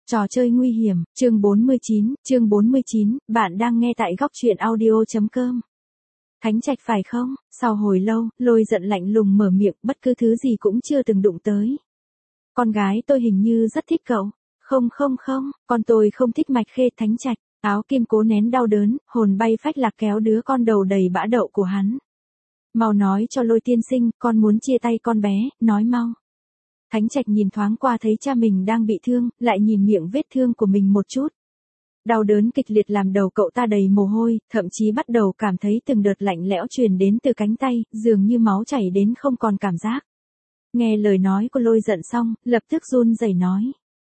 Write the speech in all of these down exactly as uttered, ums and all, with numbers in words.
Trò chơi nguy hiểm, chương bốn mươi chín, chương bốn mươi chín, bạn đang nghe tại góc truyện audio.com. Thánh Trạch phải không? Sau hồi lâu, Lôi giận lạnh lùng mở miệng, bất cứ thứ gì cũng chưa từng đụng tới. Con gái tôi hình như rất thích cậu. Không không không, con tôi không thích Mạch Khê. Thánh Trạch, Áo Kim cố nén đau đớn, hồn bay phách lạc kéo đứa con đầu đầy bã đậu của hắn. Mau nói cho Lôi tiên sinh, con muốn chia tay con bé, nói mau. Thánh Trạch nhìn thoáng qua thấy cha mình đang bị thương, lại nhìn miệng vết thương của mình một chút. Đau đớn kịch liệt làm đầu cậu ta đầy mồ hôi, thậm chí bắt đầu cảm thấy từng đợt lạnh lẽo truyền đến từ cánh tay, dường như máu chảy đến không còn cảm giác. Nghe lời nói của Lôi giận xong, lập tức run rẩy nói.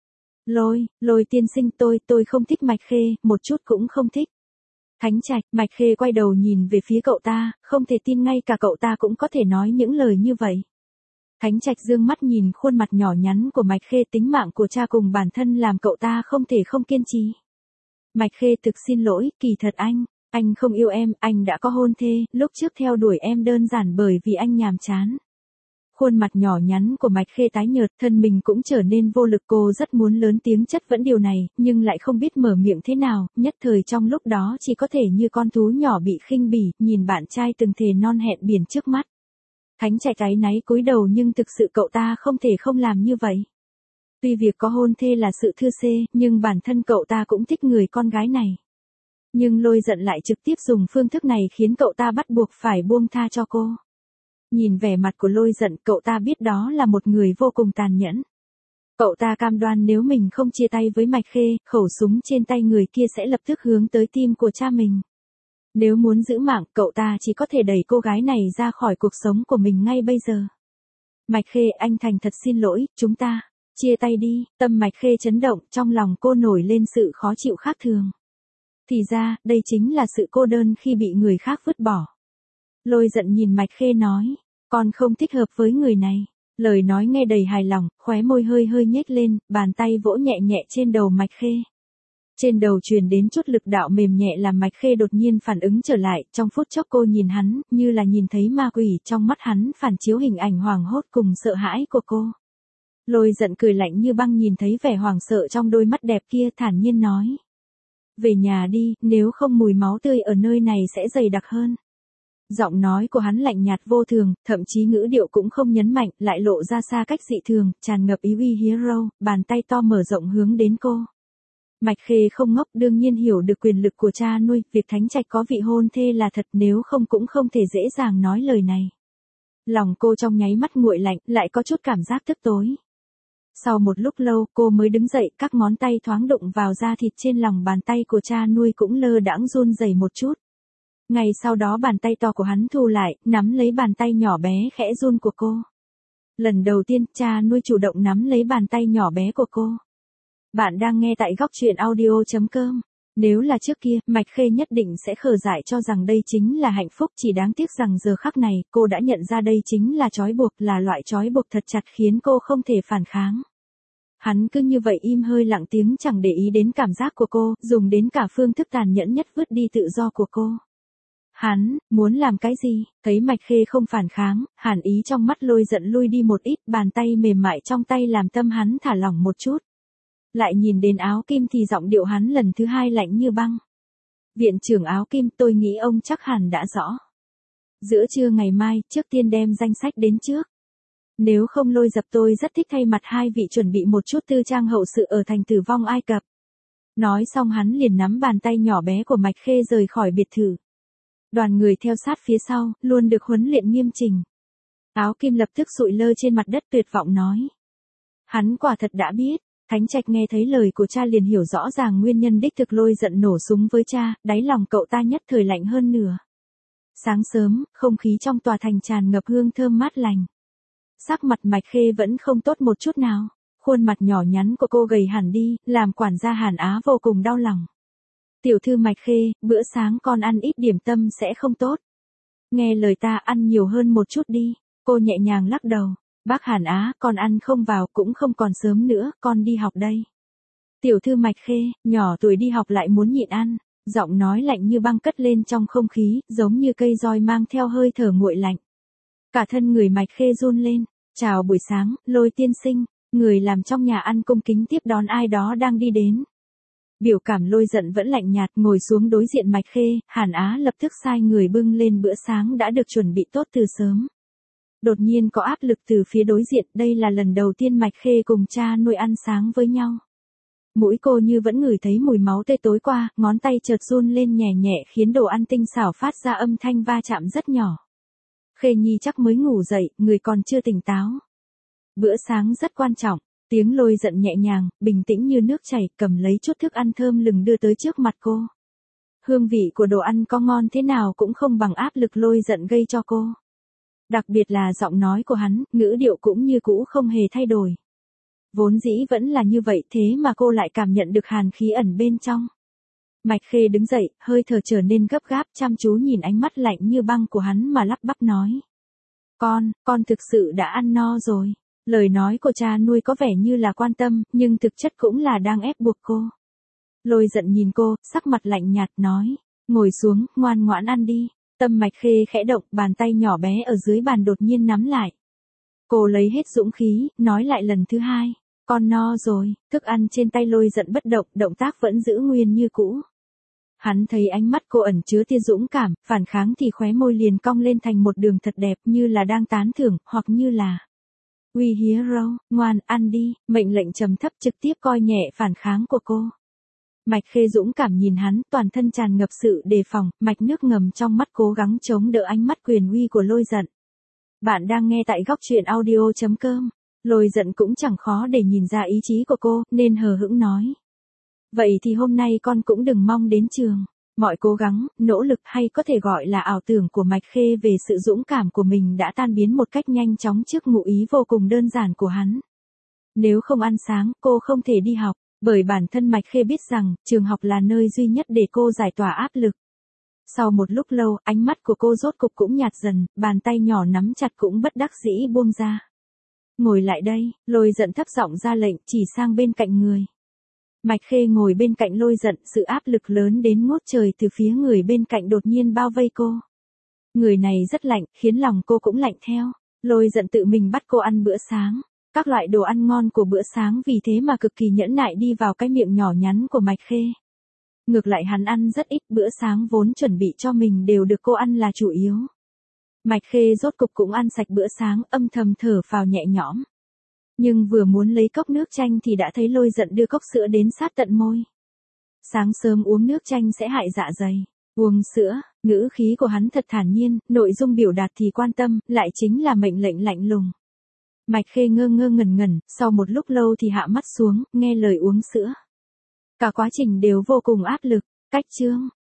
Lôi, Lôi tiên sinh tôi, tôi không thích Mạch Khê, một chút cũng không thích. Thánh Trạch, Mạch Khê quay đầu nhìn về phía cậu ta, không thể tin ngay cả cậu ta cũng có thể nói những lời như vậy. Thánh Trạch dương mắt nhìn khuôn mặt nhỏ nhắn của Mạch Khê, tính mạng của cha cùng bản thân làm cậu ta không thể không kiên trì. Mạch Khê thực xin lỗi, kỳ thật anh, anh không yêu em, anh đã có hôn thê, lúc trước theo đuổi em đơn giản bởi vì anh nhàm chán. Khuôn mặt nhỏ nhắn của Mạch Khê tái nhợt, thân mình cũng trở nên vô lực, cô rất muốn lớn tiếng chất vấn điều này, nhưng lại không biết mở miệng thế nào, nhất thời trong lúc đó chỉ có thể như con thú nhỏ bị khinh bỉ, nhìn bạn trai từng thề non hẹn biển trước mắt. Thánh Trạch áy náy cúi đầu nhưng thực sự cậu ta không thể không làm như vậy. Tuy việc có hôn thê là sự thư xê, nhưng bản thân cậu ta cũng thích người con gái này. Nhưng Lôi giận lại trực tiếp dùng phương thức này khiến cậu ta bắt buộc phải buông tha cho cô. Nhìn vẻ mặt của Lôi giận, cậu ta biết đó là một người vô cùng tàn nhẫn. Cậu ta cam đoan nếu mình không chia tay với Mạch Khê, khẩu súng trên tay người kia sẽ lập tức hướng tới tim của cha mình. Nếu muốn giữ mạng, cậu ta chỉ có thể đẩy cô gái này ra khỏi cuộc sống của mình ngay bây giờ. Mạch Khê, anh thành thật xin lỗi, chúng ta chia tay đi. Tâm Mạch Khê chấn động, trong lòng cô nổi lên sự khó chịu khác thường. Thì ra, đây chính là sự cô đơn khi bị người khác vứt bỏ. Lôi giận nhìn Mạch Khê nói, con không thích hợp với người này. Lời nói nghe đầy hài lòng, khóe môi hơi hơi nhếch lên, bàn tay vỗ nhẹ nhẹ trên đầu Mạch Khê. Trên đầu truyền đến chút lực đạo mềm nhẹ làm Mạch Khê đột nhiên phản ứng trở lại, trong phút chốc cô nhìn hắn, như là nhìn thấy ma quỷ, trong mắt hắn phản chiếu hình ảnh hoảng hốt cùng sợ hãi của cô. Lôi giận cười lạnh như băng nhìn thấy vẻ hoảng sợ trong đôi mắt đẹp kia, thản nhiên nói. Về nhà đi, nếu không mùi máu tươi ở nơi này sẽ dày đặc hơn. Giọng nói của hắn lạnh nhạt vô thường, thậm chí ngữ điệu cũng không nhấn mạnh, lại lộ ra xa cách dị thường, tràn ngập ý uy hero, bàn tay to mở rộng hướng đến cô. Mạch Khê không ngốc, đương nhiên hiểu được quyền lực của cha nuôi, việc Thánh Trạch có vị hôn thê là thật, nếu không cũng không thể dễ dàng nói lời này. Lòng cô trong nháy mắt nguội lạnh, lại có chút cảm giác tức tối. Sau một lúc lâu, cô mới đứng dậy, các ngón tay thoáng đụng vào da thịt trên lòng bàn tay của cha nuôi cũng lơ đãng run rẩy một chút. Ngay sau đó bàn tay to của hắn thu lại, nắm lấy bàn tay nhỏ bé khẽ run của cô. Lần đầu tiên, cha nuôi chủ động nắm lấy bàn tay nhỏ bé của cô. Bạn đang nghe tại góc truyện audio.com. Nếu là trước kia, Mạch Khê nhất định sẽ khờ dại cho rằng đây chính là hạnh phúc, chỉ đáng tiếc rằng giờ khắc này, cô đã nhận ra đây chính là trói buộc, là loại trói buộc thật chặt khiến cô không thể phản kháng. Hắn cứ như vậy im hơi lặng tiếng chẳng để ý đến cảm giác của cô, dùng đến cả phương thức tàn nhẫn nhất vứt đi tự do của cô. Hắn, muốn làm cái gì? Thấy Mạch Khê không phản kháng, hàn ý trong mắt Lôi giận lui đi một ít, bàn tay mềm mại trong tay làm tâm hắn thả lỏng một chút. Lại nhìn đến Áo Kim thì giọng điệu hắn lần thứ hai lạnh như băng. Viện trưởng Áo Kim, tôi nghĩ ông chắc hẳn đã rõ. Giữa trưa ngày mai, trước tiên đem danh sách đến trước. Nếu không Lôi dập tôi rất thích thay mặt hai vị chuẩn bị một chút tư trang hậu sự ở thành Tử Vong Ai Cập. Nói xong hắn liền nắm bàn tay nhỏ bé của Mạch Khê rời khỏi biệt thự. Đoàn người theo sát phía sau, luôn được huấn luyện nghiêm chỉnh. Áo Kim lập tức sụi lơ trên mặt đất tuyệt vọng nói. Hắn quả thật đã biết. Thánh Trạch nghe thấy lời của cha liền hiểu rõ ràng nguyên nhân đích thực Lôi giận nổ súng với cha, đáy lòng cậu ta nhất thời lạnh hơn nửa. Sáng sớm, không khí trong tòa thành tràn ngập hương thơm mát lành. Sắc mặt Mạch Khê vẫn không tốt một chút nào, khuôn mặt nhỏ nhắn của cô gầy hẳn đi, làm quản gia Hàn Á vô cùng đau lòng. Tiểu thư Mạch Khê, bữa sáng con ăn ít điểm tâm sẽ không tốt. Nghe lời ta ăn nhiều hơn một chút đi, cô nhẹ nhàng lắc đầu. Bác Hàn Á, con ăn không vào, cũng không còn sớm nữa, con đi học đây. Tiểu thư Mạch Khê, nhỏ tuổi đi học lại muốn nhịn ăn, giọng nói lạnh như băng cất lên trong không khí, giống như cây roi mang theo hơi thở nguội lạnh. Cả thân người Mạch Khê run lên, chào buổi sáng, Lôi tiên sinh, Người làm trong nhà ăn cung kính tiếp đón ai đó đang đi đến. Biểu cảm Lôi Giận vẫn lạnh nhạt, ngồi xuống đối diện Mạch Khê, Hàn Á lập tức sai người bưng lên bữa sáng đã được chuẩn bị tốt từ sớm. Đột nhiên có áp lực từ phía đối diện, đây là lần đầu tiên Mạch Khê cùng cha nuôi ăn sáng với nhau. Mũi cô như vẫn ngửi thấy mùi máu tươi tối qua, ngón tay chợt run lên nhẹ nhẹ khiến đồ ăn tinh xảo phát ra âm thanh va chạm rất nhỏ. Khê Nhi chắc mới ngủ dậy, người còn chưa tỉnh táo. Bữa sáng rất quan trọng, tiếng Lôi Giận nhẹ nhàng, bình tĩnh như nước chảy, cầm lấy chút thức ăn thơm lừng đưa tới trước mặt cô. Hương vị của đồ ăn có ngon thế nào cũng không bằng áp lực Lôi Giận gây cho cô. Đặc biệt là giọng nói của hắn, ngữ điệu cũng như cũ không hề thay đổi. Vốn dĩ vẫn là như vậy thế mà cô lại cảm nhận được hàn khí ẩn bên trong. Mạch Khê đứng dậy, hơi thở trở nên gấp gáp, chăm chú nhìn ánh mắt lạnh như băng của hắn mà lắp bắp nói. Con, con thực sự đã ăn no rồi. Lời nói của cha nuôi có vẻ như là quan tâm, nhưng thực chất cũng là đang ép buộc cô. Lôi Giận nhìn cô, sắc mặt lạnh nhạt nói. Ngồi xuống, ngoan ngoãn ăn đi. Tâm Mạch Khê khẽ động, bàn tay nhỏ bé ở dưới bàn đột nhiên nắm lại. Cô lấy hết dũng khí, nói lại lần thứ hai. Con no rồi, thức ăn trên tay Lôi Giận bất động, động tác vẫn giữ nguyên như cũ. Hắn thấy ánh mắt cô ẩn chứa tia dũng cảm, phản kháng thì khóe môi liền cong lên thành một đường thật đẹp như là đang tán thưởng, hoặc như là We hero, ngoan, ăn đi, mệnh lệnh trầm thấp trực tiếp coi nhẹ phản kháng của cô. Mạch Khê dũng cảm nhìn hắn, toàn thân tràn ngập sự đề phòng, mạch nước ngầm trong mắt cố gắng chống đỡ ánh mắt quyền uy của Lôi Giận. Bạn đang nghe tại góc truyện audio chấm com. Lôi Giận cũng chẳng khó để nhìn ra ý chí của cô, nên hờ hững nói. Vậy thì hôm nay con cũng đừng mong đến trường. Mọi cố gắng, nỗ lực hay có thể gọi là ảo tưởng của Mạch Khê về sự dũng cảm của mình đã tan biến một cách nhanh chóng trước ngụ ý vô cùng đơn giản của hắn. Nếu không ăn sáng, cô không thể đi học, bởi bản thân Mạch Khê biết rằng, trường học là nơi duy nhất để cô giải tỏa áp lực. Sau một lúc lâu, ánh mắt của cô rốt cục cũng nhạt dần, bàn tay nhỏ nắm chặt cũng bất đắc dĩ buông ra. Ngồi lại đây, Lôi Giận thấp giọng ra lệnh, chỉ sang bên cạnh người. Mạch Khê ngồi bên cạnh Lôi Giận, sự áp lực lớn đến ngút trời từ phía người bên cạnh đột nhiên bao vây cô. Người này rất lạnh, khiến lòng cô cũng lạnh theo. Lôi Giận tự mình bắt cô ăn bữa sáng. Các loại đồ ăn ngon của bữa sáng vì thế mà cực kỳ nhẫn nại đi vào cái miệng nhỏ nhắn của Mạch Khê. Ngược lại hắn ăn rất ít, bữa sáng vốn chuẩn bị cho mình đều được cô ăn là chủ yếu. Mạch Khê rốt cục cũng ăn sạch bữa sáng, âm thầm thở phào nhẹ nhõm. Nhưng vừa muốn lấy cốc nước chanh thì đã thấy Lôi Giận đưa cốc sữa đến sát tận môi. Sáng sớm uống nước chanh sẽ hại dạ dày. Uống sữa, ngữ khí của hắn thật thản nhiên, nội dung biểu đạt thì quan tâm, lại chính là mệnh lệnh lạnh lùng. Mạch Khê ngơ ngơ ngẩn ngẩn, sau một lúc lâu thì hạ mắt xuống, nghe lời uống sữa. Cả quá trình đều vô cùng áp lực. Cách chương,